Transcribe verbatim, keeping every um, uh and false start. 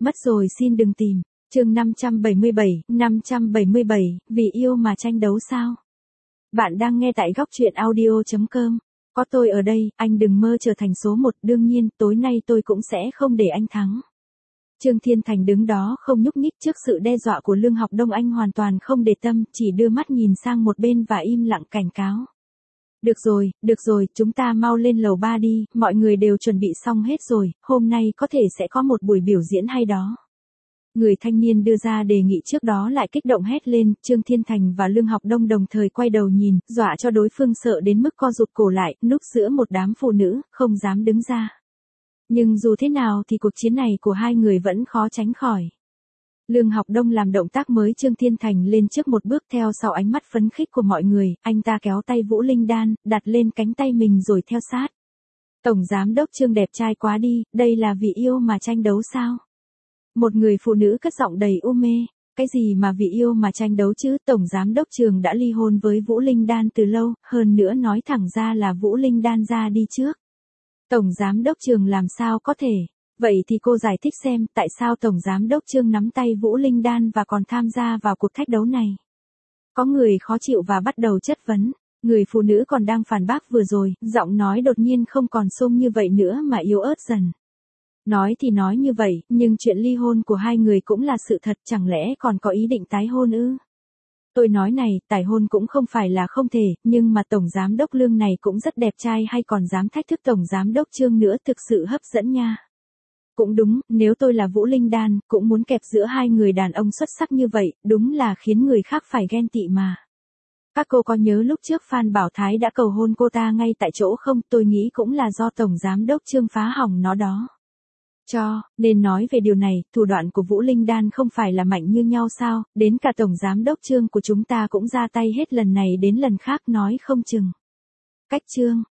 Mất rồi xin đừng tìm. Chương năm trăm bảy mươi bảy, năm trăm bảy mươi bảy, vì yêu mà tranh đấu sao? Bạn đang nghe tại góc truyện audio chấm com. Có tôi ở đây, anh đừng mơ trở thành số một, đương nhiên, tối nay tôi cũng sẽ không để anh thắng. Trương Thiên Thành đứng đó không nhúc nhích trước sự đe dọa của Lương Học Đông, anh hoàn toàn không để tâm, chỉ đưa mắt nhìn sang một bên và im lặng cảnh cáo. Được rồi, được rồi, chúng ta mau lên lầu ba đi, mọi người đều chuẩn bị xong hết rồi, hôm nay có thể sẽ có một buổi biểu diễn hay đó. Người thanh niên đưa ra đề nghị trước đó lại kích động hét lên, Trương Thiên Thành và Lương Học Đông đồng thời quay đầu nhìn, dọa cho đối phương sợ đến mức co rụt cổ lại, núp giữa một đám phụ nữ, không dám đứng ra. Nhưng dù thế nào thì cuộc chiến này của hai người vẫn khó tránh khỏi. Lương Học Đông làm động tác mới, Trương Thiên Thành lên trước một bước theo sau ánh mắt phấn khích của mọi người, anh ta kéo tay Vũ Linh Đan, đặt lên cánh tay mình rồi theo sát. Tổng giám đốc Trương đẹp trai quá đi, đây là vì yêu mà tranh đấu sao? Một người phụ nữ cất giọng đầy u mê, cái gì mà vì yêu mà tranh đấu chứ, Tổng giám đốc Trương đã ly hôn với Vũ Linh Đan từ lâu, hơn nữa nói thẳng ra là Vũ Linh Đan ra đi trước. Tổng giám đốc Trương làm sao có thể? Vậy thì cô giải thích xem tại sao Tổng giám đốc Trương nắm tay Vũ Linh Đan và còn tham gia vào cuộc thách đấu này. Có người khó chịu và bắt đầu chất vấn. Người phụ nữ còn đang phản bác vừa rồi, giọng nói đột nhiên không còn xôm như vậy nữa mà yếu ớt dần. Nói thì nói như vậy, nhưng chuyện ly hôn của hai người cũng là sự thật, chẳng lẽ còn có ý định tái hôn ư? Tôi nói này, tái hôn cũng không phải là không thể, nhưng mà Tổng giám đốc Lương này cũng rất đẹp trai, hay còn dám thách thức Tổng giám đốc Trương nữa, thực sự hấp dẫn nha. Cũng đúng, nếu tôi là Vũ Linh Đan, cũng muốn kẹp giữa hai người đàn ông xuất sắc như vậy, đúng là khiến người khác phải ghen tị mà. Các cô có nhớ lúc trước Phan Bảo Thái đã cầu hôn cô ta ngay tại chỗ không? Tôi nghĩ cũng là do Tổng giám đốc Trương phá hỏng nó đó. Cho, nên nói về điều này, thủ đoạn của Vũ Linh Đan không phải là mạnh như nhau sao, đến cả Tổng giám đốc Trương của chúng ta cũng ra tay hết lần này đến lần khác, nói không chừng. Cách Trương,